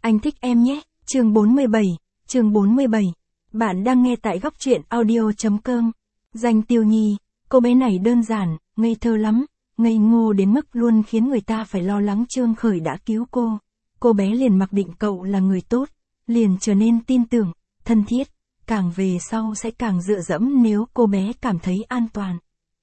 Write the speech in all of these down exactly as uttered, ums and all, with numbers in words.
Anh thích em nhé. Chương bốn mươi bảy. Chương bốn mươi bảy. Bạn đang nghe tại góc truyện audio chấm com. Danh Tiêu Nhi, cô bé này đơn giản, ngây thơ lắm, ngây ngô đến mức luôn khiến người ta phải lo lắng. Trương Khởi đã cứu cô. Cô bé liền mặc định cậu là người tốt, liền trở nên tin tưởng, thân thiết, càng về sau sẽ càng dựa dẫm nếu cô bé cảm thấy an toàn.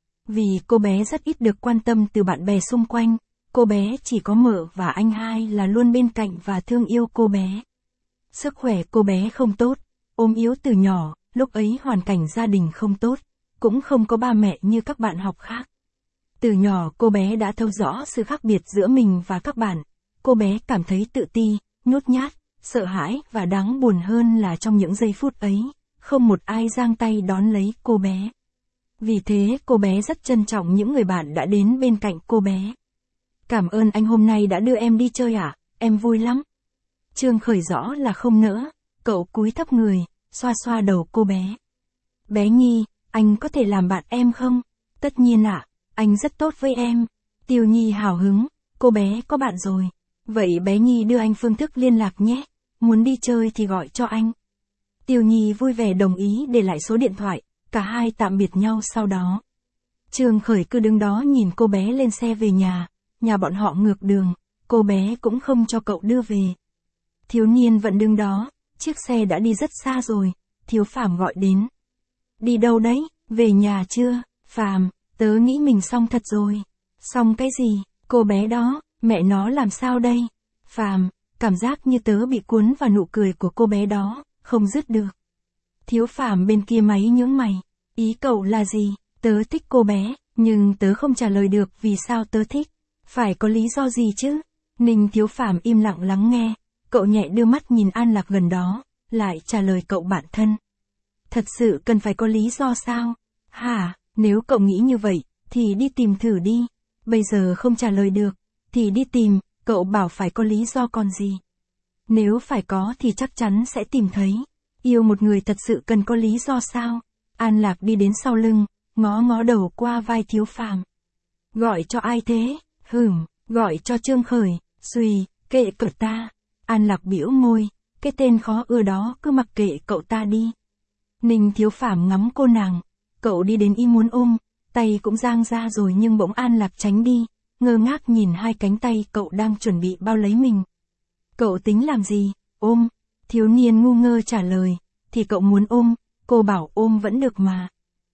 Vì cô bé rất ít được quan tâm từ bạn bè xung quanh, cô bé chỉ có mợ và anh hai là luôn bên cạnh và thương yêu cô bé. Sức khỏe cô bé không tốt, ốm yếu từ nhỏ, lúc ấy hoàn cảnh gia đình không tốt, cũng không có ba mẹ như các bạn học khác. Từ nhỏ cô bé đã thấu rõ sự khác biệt giữa mình và các bạn. Cô bé cảm thấy tự ti, nhút nhát, sợ hãi và đáng buồn hơn là trong những giây phút ấy, không một ai giang tay đón lấy cô bé. Vì thế cô bé rất trân trọng những người bạn đã đến bên cạnh cô bé. Cảm ơn anh hôm nay đã đưa em đi chơi ạ, à? Em vui lắm. Trương Khởi rõ là không nỡ, cậu cúi thấp người, xoa xoa đầu cô bé. Bé Nhi, anh có thể làm bạn em không? Tất nhiên ạ, à, anh rất tốt với em. Tiêu Nhi hào hứng, cô bé có bạn rồi. Vậy bé Nhi đưa anh phương thức liên lạc nhé, muốn đi chơi thì gọi cho anh. Tiêu Nhi vui vẻ đồng ý để lại số điện thoại, cả hai tạm biệt nhau sau đó. Trương Khởi cứ đứng đó nhìn cô bé lên xe về nhà, nhà bọn họ ngược đường, cô bé cũng không cho cậu đưa về. Thiếu niên vẫn đứng đó, chiếc xe đã đi rất xa rồi, Thiếu Phàm gọi đến. Đi đâu đấy, về nhà chưa? Phàm, tớ nghĩ mình xong thật rồi. Xong cái gì, cô bé đó, mẹ nó làm sao đây? Phàm, cảm giác như tớ bị cuốn vào nụ cười của cô bé đó, không dứt được. Thiếu Phàm bên kia máy nhướng mày, ý cậu là gì? Tớ thích cô bé, nhưng tớ không trả lời được vì sao tớ thích. Phải có lý do gì chứ? Ninh Thiếu Phàm im lặng lắng nghe, cậu nhẹ đưa mắt nhìn An Lạc gần đó, lại trả lời cậu bạn thân. Thật sự cần phải có lý do sao? Hả, nếu cậu nghĩ như vậy, thì đi tìm thử đi. Bây giờ không trả lời được, thì đi tìm, cậu bảo phải có lý do còn gì. Nếu phải có thì chắc chắn sẽ tìm thấy. Yêu một người thật sự cần có lý do sao? An Lạc đi đến sau lưng, ngó ngó đầu qua vai Thiếu Phàm. Gọi cho ai thế? Hửm, gọi cho Trương Khởi. Xùi, kệ cậu ta. An Lạc bĩu môi, cái tên khó ưa đó cứ mặc kệ cậu ta đi. Ninh Thiếu Phàm ngắm cô nàng, cậu đi đến y muốn ôm, tay cũng giang ra rồi nhưng bỗng An Lạc tránh đi, ngơ ngác nhìn hai cánh tay cậu đang chuẩn bị bao lấy mình. Cậu tính làm gì? Ôm. Thiếu niên ngu ngơ trả lời, thì cậu muốn ôm, cô bảo ôm vẫn được mà.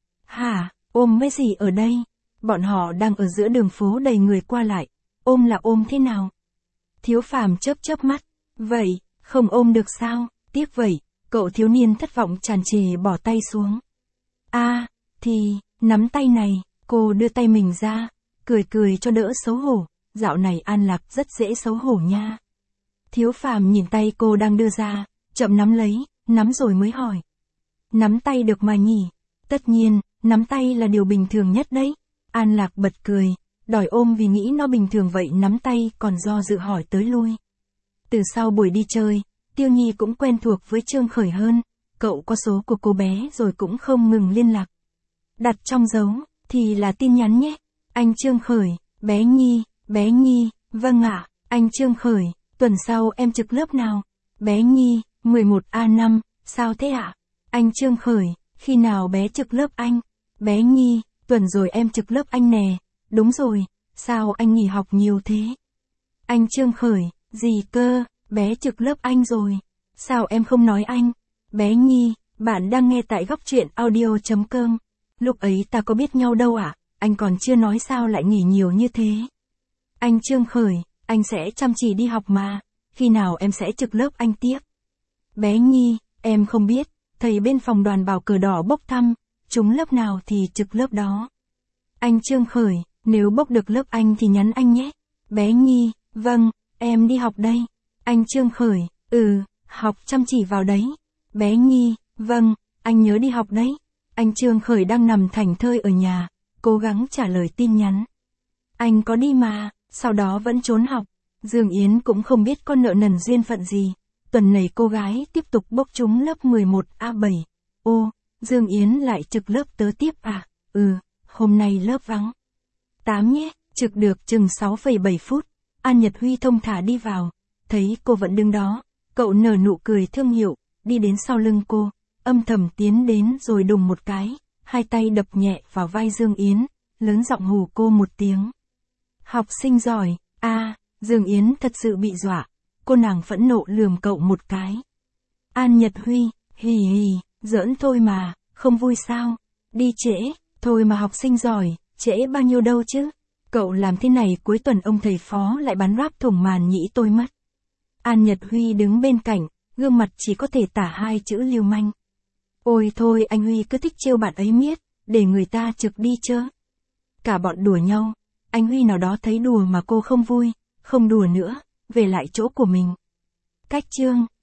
Hả, ôm với gì ở đây? Bọn họ đang ở giữa đường phố đầy người qua lại, ôm là ôm thế nào? Thiếu Phàm chớp chớp mắt, vậy, không ôm được sao? Tiếc vậy, cậu thiếu niên thất vọng tràn trề bỏ tay xuống. A, à, thì, nắm tay này, cô đưa tay mình ra, cười cười cho đỡ xấu hổ, dạo này An Lạc rất dễ xấu hổ nha. Thiếu Phàm nhìn tay cô đang đưa ra, chậm nắm lấy, nắm rồi mới hỏi. Nắm tay được mà nhỉ? Tất nhiên, nắm tay là điều bình thường nhất đấy. An Lạc bật cười, đòi ôm vì nghĩ nó bình thường vậy nắm tay còn do dự hỏi tới lui. Từ sau buổi đi chơi, Tiêu Nhi cũng quen thuộc với Trương Khởi hơn, cậu có số của cô bé rồi cũng không ngừng liên lạc. Đặt trong dấu, thì là tin nhắn nhé. Anh Trương Khởi, bé Nhi, bé Nhi, vâng ạ, anh Trương Khởi, tuần sau em trực lớp nào? Bé Nhi, mười một A năm, sao thế ạ? Anh Trương Khởi, khi nào bé trực lớp anh? Bé Nhi, tuần rồi em trực lớp anh nè. Đúng rồi, sao anh nghỉ học nhiều thế? Anh Trương Khởi, gì cơ, bé trực lớp anh rồi. Sao em không nói anh? Bé Nhi, bạn đang nghe tại góc truyện audio chấm com. Lúc ấy ta có biết nhau đâu ạ, à? Anh còn chưa nói sao lại nghỉ nhiều như thế. Anh Trương Khởi, anh sẽ chăm chỉ đi học mà, khi nào em sẽ trực lớp anh tiếp? Bé Nhi, em không biết, thầy bên phòng đoàn bảo cờ đỏ bốc thăm, trúng lớp nào thì trực lớp đó. Anh Trương Khởi, nếu bốc được lớp anh thì nhắn anh nhé. Bé Nhi, vâng, em đi học đây. Anh Trương Khởi, ừ, học chăm chỉ vào đấy. Bé Nhi, vâng, anh nhớ đi học đấy. Anh Trương Khởi đang nằm thảnh thơi ở nhà, cố gắng trả lời tin nhắn. Anh có đi mà, sau đó vẫn trốn học. Dương Yến cũng không biết con nợ nần duyên phận gì. Tuần này cô gái tiếp tục bốc trúng lớp mười một A bảy. Ô, Dương Yến lại trực lớp tớ tiếp à? Ừ, hôm nay lớp vắng. tám nhé, trực được chừng sáu phẩy bảy phút. An Nhật Huy thông thả đi vào, thấy cô vẫn đứng đó, Cậu nở nụ cười thương hiệu, đi đến sau lưng cô, âm thầm tiến đến rồi đùng một cái, hai tay đập nhẹ vào vai Dương Yến, lớn giọng hù cô một tiếng. Học sinh giỏi, a à, Dương Yến thật sự bị dọa, cô nàng phẫn nộ lườm cậu một cái. An Nhật Huy, hì hì, giỡn thôi mà, không vui sao, đi trễ, thôi mà học sinh giỏi, trễ bao nhiêu đâu chứ. Cậu làm thế này cuối tuần ông thầy phó lại bắn ráp thủng màn nhĩ tôi mất. An Nhật Huy đứng bên cạnh, gương mặt chỉ có thể tả hai chữ lưu manh. Ôi thôi anh Huy cứ thích trêu bạn ấy miết, để người ta trực đi chớ. Cả bọn đùa nhau, anh Huy nào đó thấy đùa mà cô không vui, không đùa nữa, về lại chỗ của mình. Cách chương